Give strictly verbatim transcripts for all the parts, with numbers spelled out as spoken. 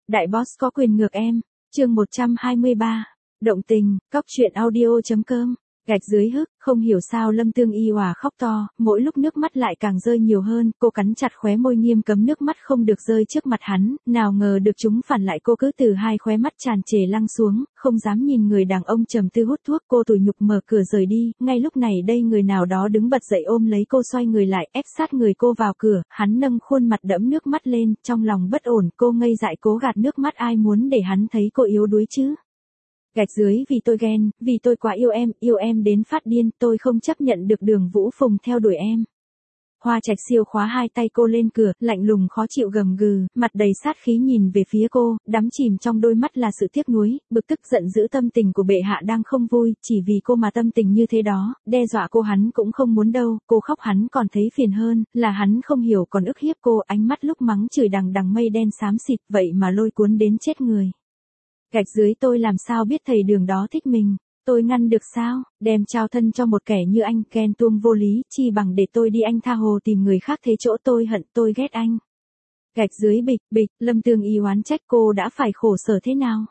Đại boss có quyền ngược em. Chương một trăm hai mươi ba. Động tình, cóc truyện audio.com. Gạch dưới hức, không hiểu sao Lâm Tương Y òa khóc to, mỗi lúc nước mắt lại càng rơi nhiều hơn, cô cắn chặt khóe môi nghiêm cấm nước mắt không được rơi trước mặt hắn, nào ngờ được chúng phản lại cô cứ từ hai khóe mắt tràn trề lăn xuống, không dám nhìn người đàn ông trầm tư hút thuốc, cô tủi nhục mở cửa rời đi, ngay lúc này đây người nào đó đứng bật dậy ôm lấy cô xoay người lại, ép sát người cô vào cửa, hắn nâng khuôn mặt đẫm nước mắt lên, trong lòng bất ổn, cô ngây dại cố gạt nước mắt ai muốn để hắn thấy cô yếu đuối chứ. Gạch dưới vì tôi ghen, vì tôi quá yêu em, yêu em đến phát điên, tôi không chấp nhận được Đường Vũ Phùng theo đuổi em. Hoa Trạch Siêu khóa hai tay cô lên cửa, lạnh lùng khó chịu gầm gừ, mặt đầy sát khí nhìn về phía cô, đắm chìm trong đôi mắt là sự tiếc nuối, bực tức giận dữ tâm tình của bệ hạ đang không vui, chỉ vì cô mà tâm tình như thế đó, đe dọa cô hắn cũng không muốn đâu, cô khóc hắn còn thấy phiền hơn, là hắn không hiểu còn ức hiếp cô, ánh mắt lúc mắng chửi đằng đằng mây đen xám xịt, vậy mà lôi cuốn đến chết người. Gạch dưới tôi làm sao biết thầy Đường đó thích mình, tôi ngăn được sao, đem trao thân cho một kẻ như anh, ghen tuông vô lý, chi bằng để tôi đi anh tha hồ tìm người khác thế chỗ tôi hận tôi ghét anh. Gạch dưới bịch, bịch, Lâm Tương Y oán trách cô đã phải khổ sở thế nào.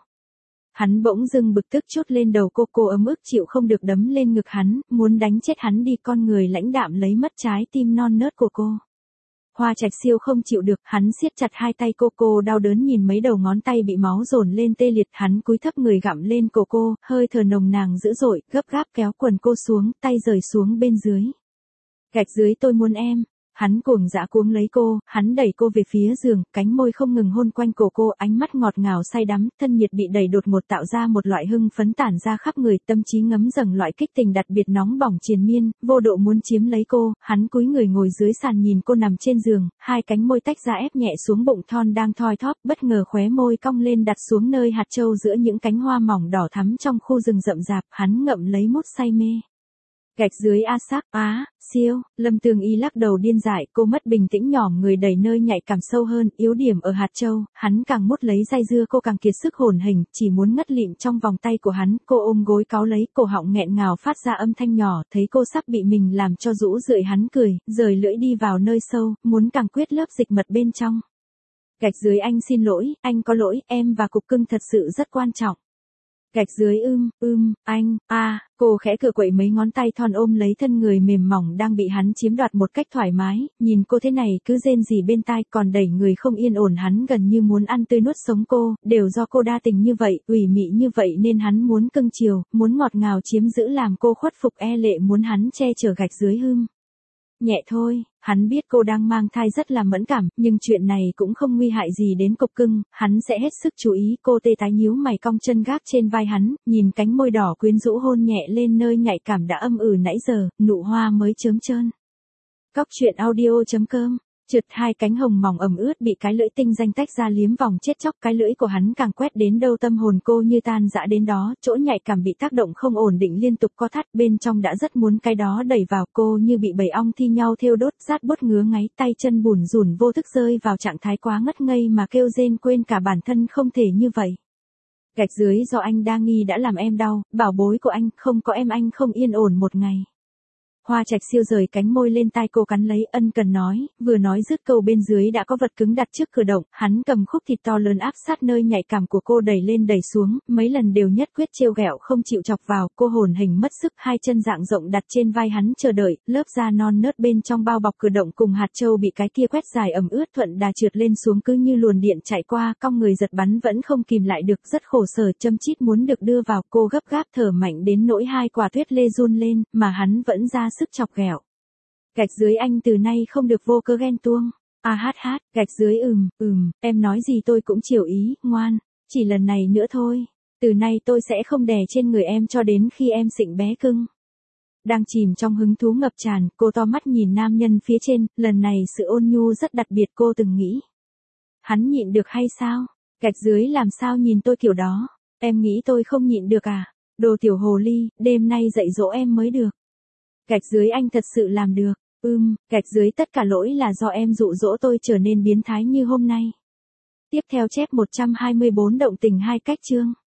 Hắn bỗng dưng bực tức chốt lên đầu cô, cô ấm ức chịu không được đấm lên ngực hắn, muốn đánh chết hắn đi, con người lãnh đạm lấy mất trái tim non nớt của cô. Hoa Trạch Siêu không chịu được, hắn siết chặt hai tay cô, cô đau đớn nhìn mấy đầu ngón tay bị máu dồn lên tê liệt, hắn cúi thấp người gặm lên cổ cô, hơi thở nồng nàn dữ dội, gấp gáp kéo quần cô xuống, tay rời xuống bên dưới. Gạch dưới tôi muốn em. Hắn cuồng dã cuống lấy cô, hắn đẩy cô về phía giường, cánh môi không ngừng hôn quanh cổ cô, ánh mắt ngọt ngào say đắm, thân nhiệt bị đẩy đột ngột tạo ra một loại hưng phấn tản ra khắp người, tâm trí ngấm dầng loại kích tình đặc biệt nóng bỏng triền miên, vô độ muốn chiếm lấy cô, hắn cúi người ngồi dưới sàn nhìn cô nằm trên giường, hai cánh môi tách ra ép nhẹ xuống bụng thon đang thoi thóp, bất ngờ khóe môi cong lên đặt xuống nơi hạt châu giữa những cánh hoa mỏng đỏ thắm trong khu rừng rậm rạp, hắn ngậm lấy mút say mê. Gạch dưới a sắc, á, siêu, Lâm Tương Y lắc đầu điên dại, cô mất bình tĩnh nhỏm người đầy nơi nhạy cảm sâu hơn, yếu điểm ở hạt châu, hắn càng mút lấy dây dưa cô càng kiệt sức hồn hển, chỉ muốn ngất lịm trong vòng tay của hắn, cô ôm gối cáu lấy, cổ họng nghẹn ngào phát ra âm thanh nhỏ, thấy cô sắp bị mình làm cho rũ rượi hắn cười, rời lưỡi đi vào nơi sâu, muốn càng quyết lớp dịch mật bên trong. Gạch dưới anh xin lỗi, anh có lỗi, em và cục cưng thật sự rất quan trọng. Gạch dưới ưm, ưm, anh, a, à, cô khẽ cựa quậy mấy ngón tay thon ôm lấy thân người mềm mỏng đang bị hắn chiếm đoạt một cách thoải mái, nhìn cô thế này cứ rên rỉ bên tai còn đẩy người không yên ổn hắn gần như muốn ăn tươi nuốt sống cô, đều do cô đa tình như vậy, ủy mị như vậy nên hắn muốn cưng chiều, muốn ngọt ngào chiếm giữ làm cô khuất phục e lệ muốn hắn che chở gạch dưới hưm. Nhẹ thôi, hắn biết cô đang mang thai rất là mẫn cảm, nhưng chuyện này cũng không nguy hại gì đến cục cưng, hắn sẽ hết sức chú ý, cô tê tái nhíu mày cong chân gác trên vai hắn, nhìn cánh môi đỏ quyến rũ hôn nhẹ lên nơi nhạy cảm đã âm ử nãy giờ, nụ hoa mới chớm trơn. Cóc truyện audio.com. Trượt hai cánh hồng mỏng ẩm ướt bị cái lưỡi tinh danh tách ra liếm vòng chết chóc, cái lưỡi của hắn càng quét đến đâu tâm hồn cô như tan rã đến đó, chỗ nhạy cảm bị tác động không ổn định liên tục co thắt, bên trong đã rất muốn cái đó đẩy vào, cô như bị bầy ong thi nhau thêu đốt, rát bút ngứa ngáy, tay chân bủn rủn vô thức rơi vào trạng thái quá ngất ngây mà kêu rên quên cả bản thân không thể như vậy. Gạch dưới do anh đa nghi đã làm em đau, bảo bối của anh, không có em anh không yên ổn một ngày. Hoa Trạch Siêu rời cánh môi lên tai cô cắn lấy, ân cần nói, vừa nói dứt câu bên dưới đã có vật cứng đặt trước cửa động, hắn cầm khúc thịt to lớn áp sát nơi nhạy cảm của cô đẩy lên đẩy xuống, mấy lần đều nhất quyết trêu ghẹo không chịu chọc vào, cô hồn hình mất sức, hai chân dạng rộng đặt trên vai hắn chờ đợi, lớp da non nớt bên trong bao bọc cửa động cùng hạt châu bị cái kia quét dài ẩm ướt thuận đà trượt lên xuống cứ như luồn điện chạy qua, cong người giật bắn vẫn không kìm lại được, rất khổ sở châm chít muốn được đưa vào, cô gấp gáp thở mạnh đến nỗi hai quả tuyết lê run lên, mà hắn vẫn ra sức chọc ghẹo. Gạch dưới anh từ nay không được vô cớ ghen tuông. A hát hát, gạch dưới ừm, ừm, em nói gì tôi cũng chiều ý, ngoan, chỉ lần này nữa thôi. Từ nay tôi sẽ không đè trên người em cho đến khi em xịn bé cưng. Đang chìm trong hứng thú ngập tràn, cô to mắt nhìn nam nhân phía trên, lần này sự ôn nhu rất đặc biệt cô từng nghĩ. Hắn nhịn được hay sao? Gạch dưới làm sao nhìn tôi kiểu đó? Em nghĩ tôi không nhịn được à? Đồ tiểu hồ ly, đêm nay dạy dỗ em mới được. Gạch dưới anh thật sự làm được, ưm, gạch dưới tất cả lỗi là do em dụ dỗ tôi trở nên biến thái như hôm nay. Tiếp theo chép một trăm hai mươi bốn động tình hai cách chương.